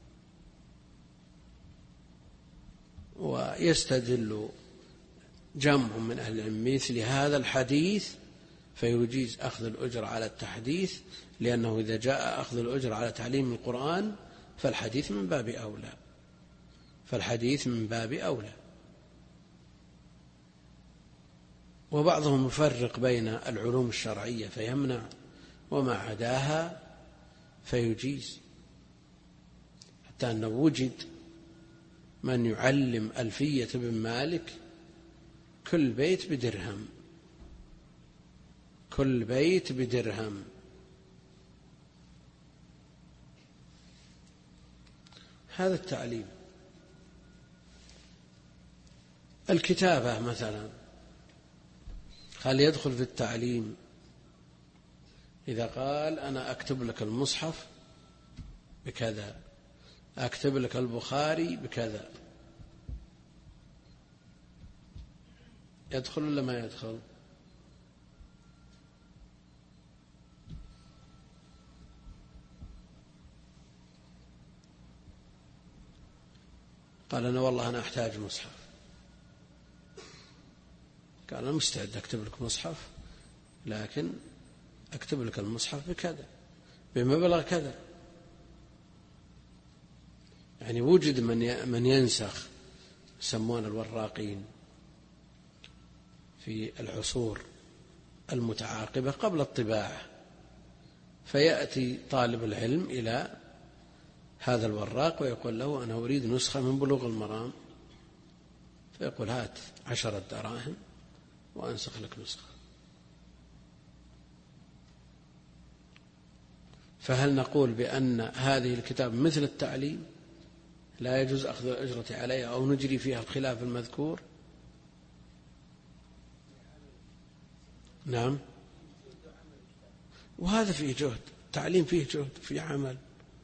ويستدل جمع من أهل العلم مثل هذا الحديث فيجيز أخذ الأجر على التحديث، لأنه إذا جاء أخذ الأجر على تعليم القرآن فالحديث من باب أولى، فالحديث من باب أولى. وبعضهم يفرق بين العلوم الشرعية فيمنع، وما عداها فيجيز، حتى أنه وجد من يعلم ألفية بن مالك كل بيت بدرهم، كل بيت بدرهم. هذا التعليم. الكتابة مثلا هل يدخل في التعليم؟ إذا قال أنا أكتب لك المصحف بكذا، أكتب لك البخاري بكذا، يدخل ولا ما يدخل؟ قال أنا والله أنا أحتاج مصحف، قال أنا مستعد أكتب لك مصحف، لكن أكتب لك المصحف بكذا بمبلغ كذا. يعني وجد من ينسخ، يسمون الوراقين في العصور المتعاقبة قبل الطباعة، فيأتي طالب العلم إلى هذا الوراق ويقول له أنا أريد نسخة من بلوغ المرام، فيقول هات 10 دراهم وأنسخ لك نسخة. فهل نقول بأن هذه الكتاب مثل التعليم لا يجوز أخذ الأجرة عليها، أو نجري فيها الخلاف المذكور؟ نعم، وهذا فيه جهد، تعليم فيه جهد، فيه عمل.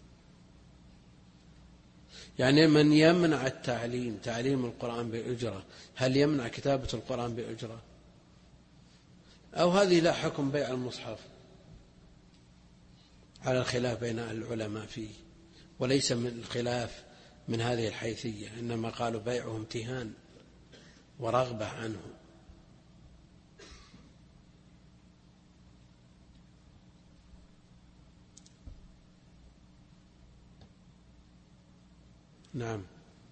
يعني من يمنع التعليم، تعليم القرآن بأجرة، هل يمنع كتابة القرآن بأجرة؟ أو هذه لا حكم بيع المصحف على الخلاف بين العلماء فيه، وليس من الخلاف من هذه الحيثية، إنما قالوا بيعه امتهان ورغبة عنه. نعم.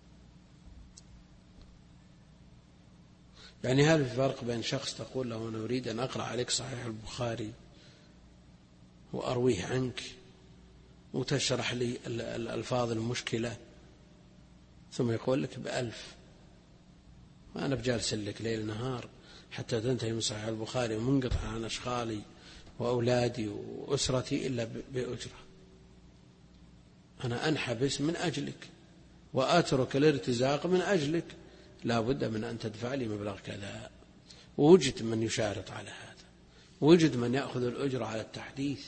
يعني هل في فرق بين شخص تقول له أنا أريد أن أقرأ عليك صحيح البخاري وأرويه عنك وتشرح لي الألفاظ المشكلة ثم يقول لك ب1000، وأنا بجالس لك ليل نهار حتى تنتهي من صحيح البخاري ومنقطع عن أشغالي وأولادي وأسرتي إلا بأجرة. أنا أنحبس من أجلك وأترك الارتزاق من أجلك، لا بد من أن تدفع لي مبلغ كذا. ووجد من يشارط على هذا، وجد من يأخذ الأجرة على التحديث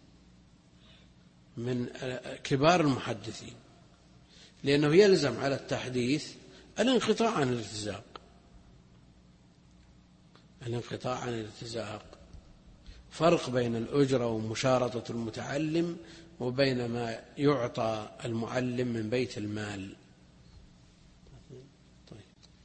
من كبار المحدثين، لأنه يلزم على التحديث الانقطاع عن الارتزاق، الانقطاع عن الارتزاق. فرق بين الأجرة ومشارطة المتعلم وبين ما يعطى المعلم من بيت المال. طيب.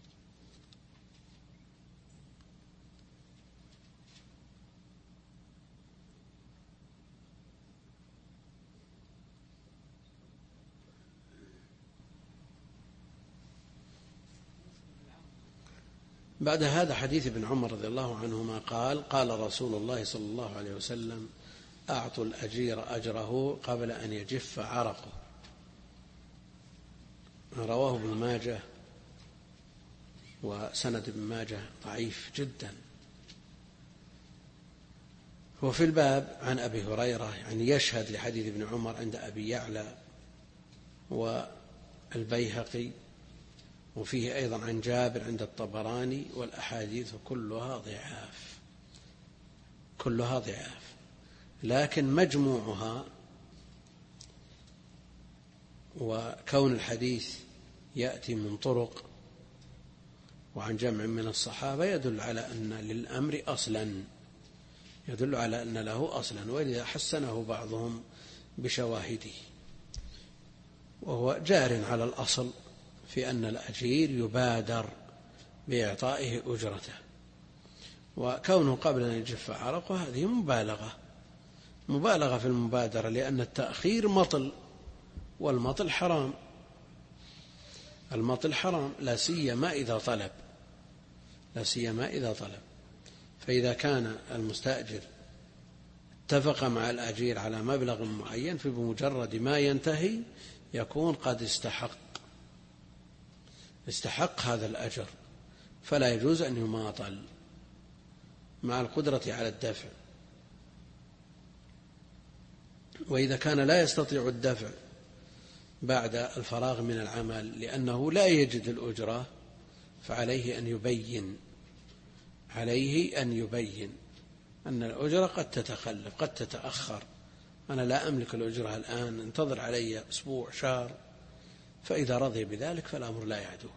بعد هذا حديث ابن عمر رضي الله عنهما قال: قال رسول الله صلى الله عليه وسلم: أعطوا الأجير أجره قبل أن يجف عرقه. رواه ابن ماجه، وسند ابن ماجه ضعيف جدا. وفي الباب عن أبي هريرة، يعني يشهد لحديث ابن عمر عند أبي يعلى والبيهقي، وفيه أيضا عن جابر عند الطبراني، والأحاديث كلها ضعاف، كلها ضعاف، لكن مجموعها وكون الحديث يأتي من طرق وعن جمع من الصحابة يدل على أن للأمر أصلا، يدل على أن له أصلا، ولذا حسنه بعضهم بشواهده، وهو جار على الأصل في أن الأجير يبادر بإعطائه أجرته. وكونه قبل أن يجف عرقه هذه مبالغة في المبادرة، لأن التأخير مطل، والمطل حرام، المطل حرام، لا سيما إذا طلب. فإذا كان المستأجر اتفق مع الأجير على مبلغ معين، فبمجرد ما ينتهي يكون قد استحق هذا الأجر، فلا يجوز أن يماطل مع القدرة على الدفع. وإذا كان لا يستطيع الدفع بعد الفراغ من العمل لأنه لا يجد الأجرة، فعليه أن يبين أن الأجرة قد تتخلف، قد تتأخر، أنا لا أملك الأجرة الآن، انتظر علي أسبوع، شهر. فإذا رضي بذلك فالأمر لا يعدوه.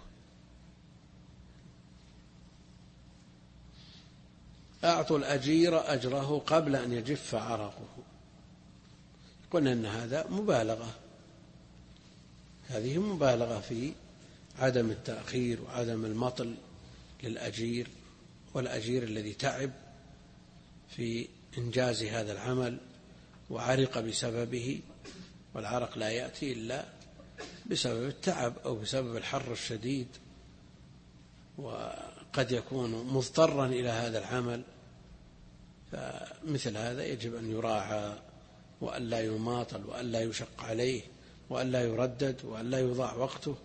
أعطوا الأجير أجره قبل أن يجف عرقه. قلنا أن هذا مبالغة، هذه مبالغة في عدم التأخير وعدم المطل للأجير، والأجير الذي تعب في إنجاز هذا العمل وعرق بسببه، والعرق لا يأتي إلا بسبب التعب أو بسبب الحر الشديد، وقد يكون مضطرا إلى هذا العمل. فمثل هذا يجب أن يراعى، وأن لا يماطل، وأن لا يشق عليه، وأن لا يردد، وأن لا يضاع وقته.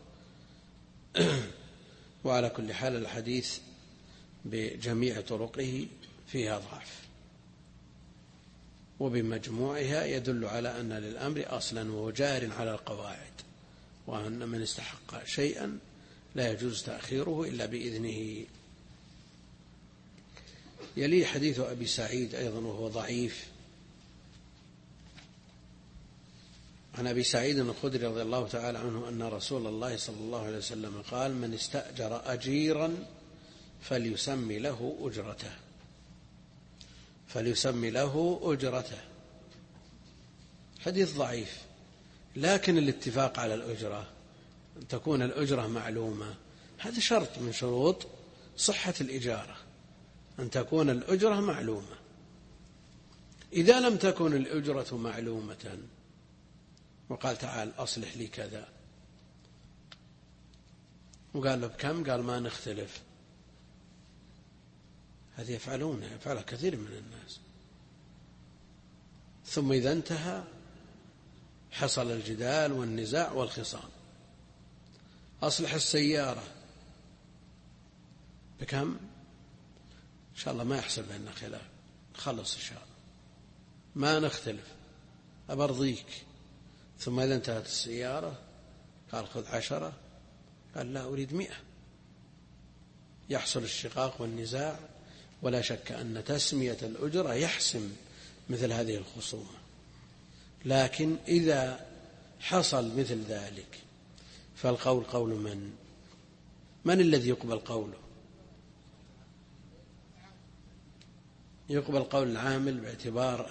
وعلى كل حال الحديث بجميع طرقه فيها ضعف، وبمجموعها يدل على أن للأمر أصلا وهو جار على القواعد، وأن من استحق شيئا لا يجوز تأخيره إلا بإذنه. يلي حديث أبي سعيد أيضا وهو ضعيف، عن أبي سعيد الخدري رضي الله تعالى عنه أن رسول الله صلى الله عليه وسلم قال: من استأجر أجيرا فليسمي له أجرته. حديث ضعيف، لكن الاتفاق على الأجرة، أن تكون الأجرة معلومة، هذا شرط من شروط صحة الإجارة، أن تكون الأجرة معلومة. إذا لم تكن الأجرة معلومة وقال: تعال أصلح لي كذا، وقال له: بكم؟ قال: ما نختلف. هذه يفعلها كثير من الناس. ثم إذا انتهى حصل الجدال والنزاع والخصام. أصلح السيارة بكم؟ إن شاء الله ما يحصل بيننا خلاف، خلص إن شاء الله، ما نختلف، أبرضيك. ثم إذا انتهت السيارة قال: خذ 10، قال: لا أريد 100. يحصل الشقاق والنزاع، ولا شك أن تسمية الأجرة يحسم مثل هذه الخصومة. لكن إذا حصل مثل ذلك فالقول قول من الذي يقبل قوله؟ يقبل قول العامل باعتبار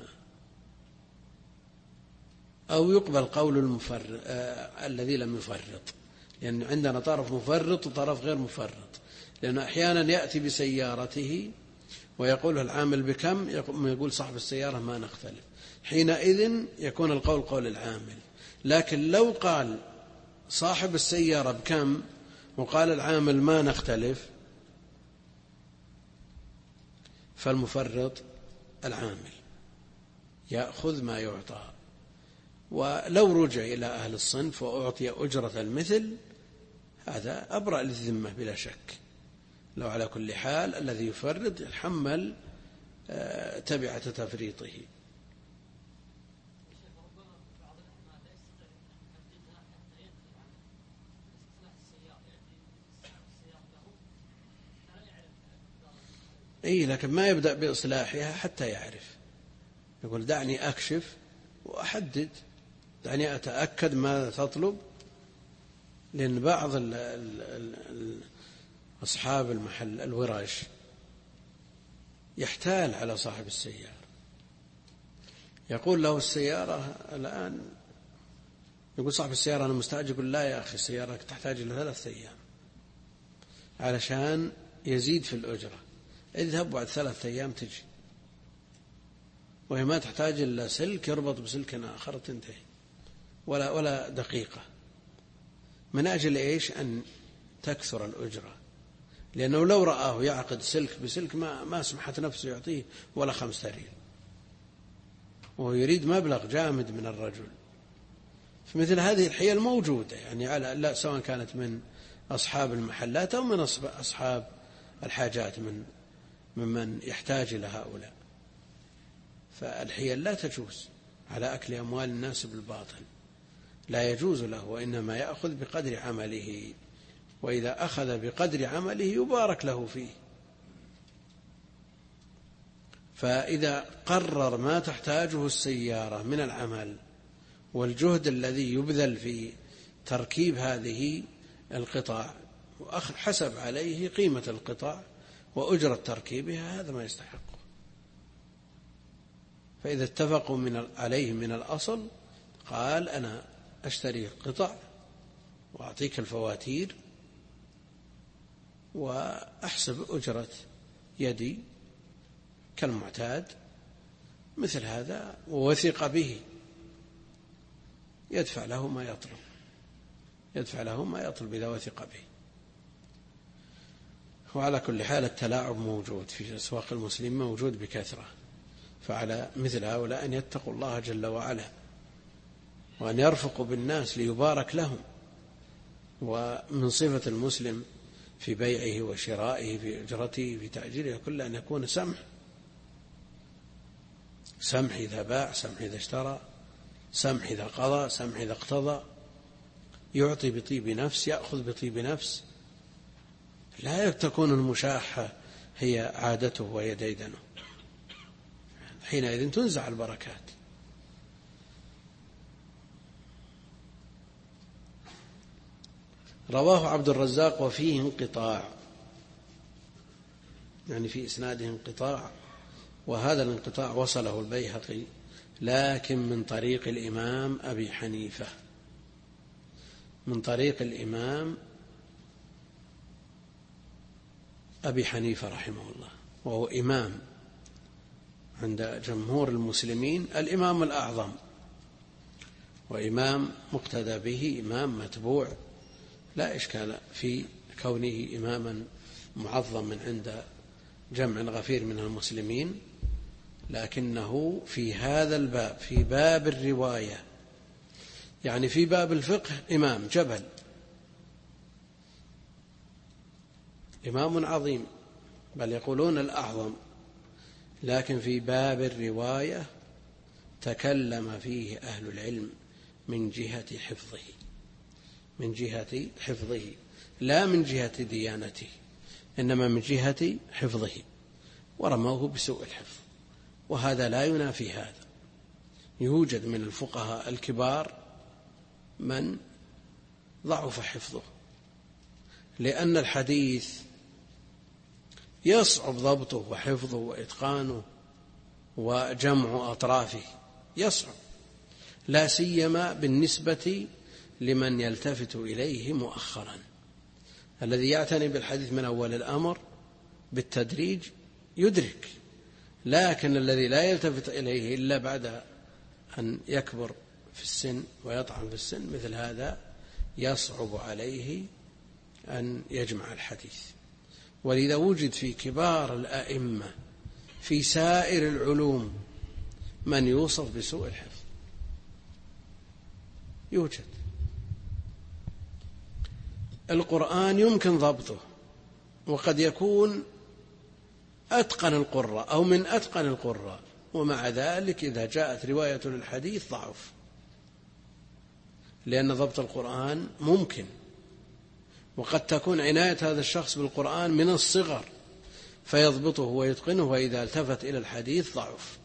أو يقبل قول الذي لم يفرط، لأن عندنا طرف مفرط وطرف غير مفرط، لأنه أحيانا يأتي بسيارته ويقول العامل بكم، يقول صاحب السيارة ما نختلف، حينئذ يكون القول قول العامل. لكن لو قال صاحب السيارة بكم وقال العامل ما نختلف، فالمفرط العامل يأخذ ما يعطى. ولو رجع إلى أهل الصنف وأعطي أجرة المثل، هذا أبرأ للذمة بلا شك. لو على كل حال الذي يفرط يتحمل تبعة تفريطه. لكن ما يبدأ بإصلاحها حتى يعرف، يقول: دعني أكشف وأحدد، دعني أتأكد ماذا تطلب. لأن بعض أصحاب المحل الورش يحتال على صاحب السيارة، يقول له: السيارة الآن، يقول صاحب السيارة: أنا مستعجل. يقول: لا يا أخي، سيارتك تحتاج إلى 3 أيام، علشان يزيد في الأجرة. اذهب بعد 3 أيام تجي، وهي ما تحتاج إلا سلك يربط بسلك آخر تنتهي، ولا دقيقة. من أجل إيش؟ أن تكثر الأجرة، لأنه لو رآه يعقد سلك بسلك ما سمحت نفسه يعطيه ولا 5 ريال، وهو يريد مبلغ جامد من الرجل. فمثل هذه الحيل موجودة، يعني لا، سواء كانت من أصحاب المحلات أو من أصحاب الحاجات، ممن يحتاج إلى هؤلاء. فالحيل لا تجوز على أكل أموال الناس بالباطل، لا يجوز له، وإنما يأخذ بقدر عمله، وإذا أخذ بقدر عمله يبارك له فيه. فإذا قرر ما تحتاجه السيارة من العمل والجهد الذي يبذل في تركيب هذه القطع، حسب عليه قيمة القطع وأجرة تركيبها، هذا ما يستحقه. فإذا اتفقوا عليه من الأصل، قال: أنا أشتري القطع وأعطيك الفواتير وأحسب أجرة يدي كالمعتاد، مثل هذا، ووثق به، يدفع له ما يطلب إذا وثق به. وعلى كل حال التلاعب موجود في أسواق المسلمين، موجود بكثرة، فعلى مثل هؤلاء أن يتقوا الله جل وعلا، وأن يرفقوا بالناس ليبارك لهم. ومن صفة المسلم في بيعه وشرائه، في أجرته، في تأجيره، كل أن يكون سمح إذا باع، سمح إذا اشترى، سمح إذا قضى، سمح إذا اقتضى، يعطي بطيب نفس، يأخذ بطيب نفس. لا تكون المشاحة هي عادته وهي ديدنه، حينئذ تنزع البركات. رواه عبد الرزاق وفيه انقطاع، يعني في إسناده انقطاع، وهذا الانقطاع وصله البيهقي لكن من طريق الإمام أبي حنيفة، من طريق الإمام أبي حنيفة رحمه الله، وهو إمام عند جمهور المسلمين، الإمام الأعظم وإمام مقتدى به، إمام متبوع، لا إشكال في كونه إماما معظم من عند جمع غفير من المسلمين، لكنه في هذا الباب، في باب الرواية، يعني في باب الفقه إمام جبل، إمام عظيم، بل يقولون الأعظم، لكن في باب الرواية تكلم فيه أهل العلم من جهة حفظه، من جهة حفظه، لا من جهة ديانته، إنما من جهة حفظه، ورموه بسوء الحفظ، وهذا لا ينافي هذا. يوجد من الفقهاء الكبار من ضعف حفظه، لأن الحديث يصعب ضبطه وحفظه وإتقانه وجمع أطرافه، يصعب، لا سيما بالنسبة لمن يلتفت إليه مؤخرا. الذي يعتني بالحديث من أول الأمر بالتدريج يدرك، لكن الذي لا يلتفت إليه إلا بعد أن يكبر في السن ويطعن في السن، مثل هذا يصعب عليه أن يجمع الحديث. ولذا وجد في كبار الأئمة في سائر العلوم من يوصف بسوء الحفظ، يوجد. القرآن يمكن ضبطه، وقد يكون أتقن القراء أو من أتقن القراء، ومع ذلك إذا جاءت رواية للحديث ضعف، لأن ضبط القرآن ممكن، وقد تكون عناية هذا الشخص بالقرآن من الصغر فيضبطه ويتقنه، وإذا التفت إلى الحديث ضعف.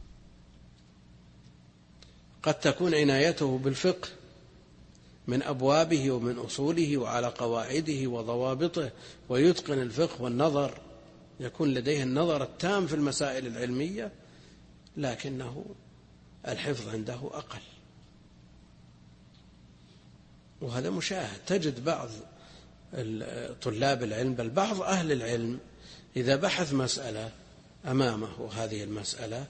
قد تكون عنايته بالفقه من أبوابه ومن أصوله وعلى قواعده وضوابطه، ويتقن الفقه والنظر، يكون لديه النظر التام في المسائل العلمية، لكنه الحفظ عنده أقل، وهذا مشاهد. تجد بعض طلاب العلم، بل بعض أهل العلم، إذا بحث مسألة أمامه هذه المسألة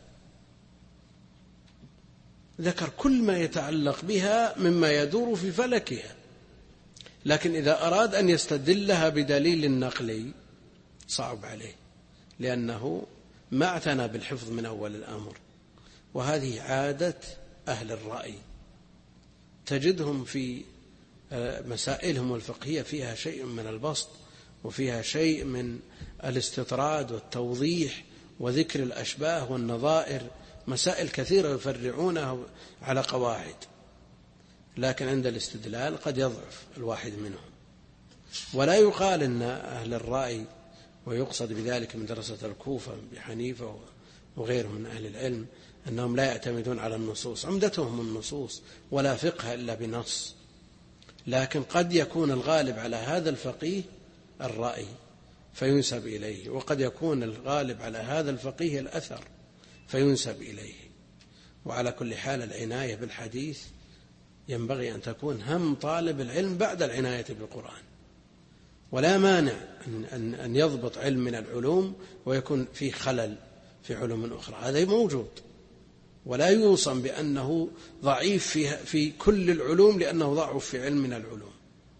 ذكر كل ما يتعلق بها مما يدور في فلكها، لكن إذا أراد أن يستدلها بدليل نقلي صعب عليه، لأنه ما اعتنى بالحفظ من أول الأمر. وهذه عادة أهل الرأي، تجدهم في مسائلهم الفقهية فيها شيء من البسط، وفيها شيء من الاستطراد والتوضيح وذكر الأشباه والنظائر، مسائل كثيرة يفرعونها على قواعد، لكن عند الاستدلال قد يضعف الواحد منهم. ولا يقال أن أهل الرأي، ويقصد بذلك من دراسة الكوفة بحنيفة وغيرهم من أهل العلم، أنهم لا يعتمدون على النصوص، عمدتهم النصوص، ولا فقه إلا بنص، لكن قد يكون الغالب على هذا الفقيه الرأي فينسب إليه، وقد يكون الغالب على هذا الفقيه الأثر فينسب إليه. وعلى كل حال العناية بالحديث ينبغي أن تكون هم طالب العلم بعد العناية بالقرآن، ولا مانع أن يضبط علم من العلوم ويكون فيه خلل في علوم أخرى، هذا موجود، ولا يوصم بأنه ضعيف في كل العلوم لأنه ضعف في علم من العلوم.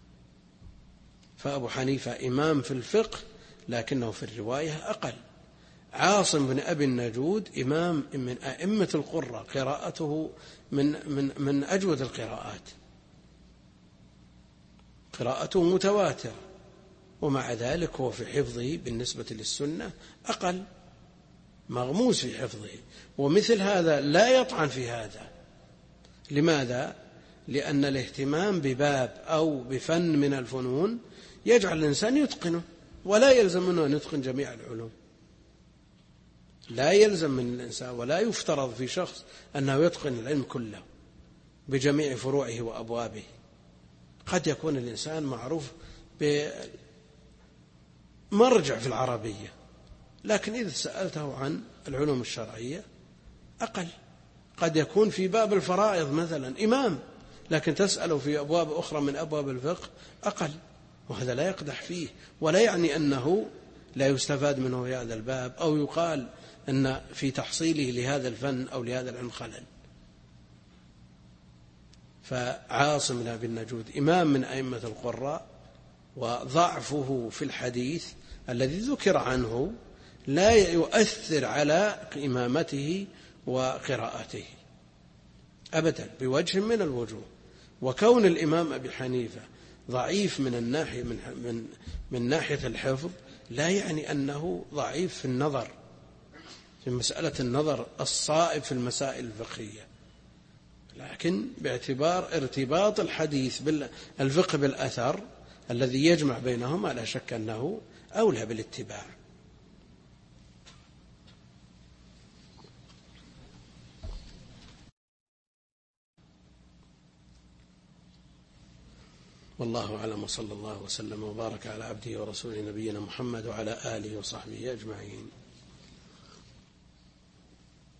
فأبو حنيفة إمام في الفقه لكنه في الرواية أقل. عاصم بن أبي النجود إمام من أئمة القراء، قراءته من أجود القراءات، قراءته متواترة، ومع ذلك هو في حفظه بالنسبة للسنة أقل، مغموس في حفظه. ومثل هذا لا يطعن في هذا. لماذا؟ لأن الاهتمام بباب أو بفن من الفنون يجعل الإنسان يتقنه ولا يلزم منه أن يتقن جميع العلوم، لا يلزم من الإنسان ولا يفترض في شخص أنه يتقن العلم كله بجميع فروعه وأبوابه. قد يكون الإنسان معروف بمرجع في العربية، لكن إذا سألته عن العلوم الشرعية أقل. قد يكون في باب الفرائض مثلا إمام، لكن تسأله في أبواب أخرى من أبواب الفقه أقل، وهذا لا يقدح فيه، ولا يعني أنه لا يستفاد منه في هذا الباب، أو يقال أن في تحصيله لهذا الفن أو لهذا العلم خلل. فعاصم بن أبي النجود إمام من أئمة القراء، وضعفه في الحديث الذي ذكر عنه لا يؤثر على إمامته وقراءته أبدا بوجه من الوجوه. وكون الإمام أبي حنيفة ضعيف من ناحية الحفظ لا يعني أنه ضعيف في النظر، في مسألة النظر الصائب في المسائل الفقهية، لكن باعتبار ارتباط الحديث بالفقه بالأثر الذي يجمع بينهما لا شك أنه أولى بالاتباع. والله أعلم، وصلى الله وسلم وبارك على عبده ورسوله نبينا محمد وعلى آله وصحبه أجمعين.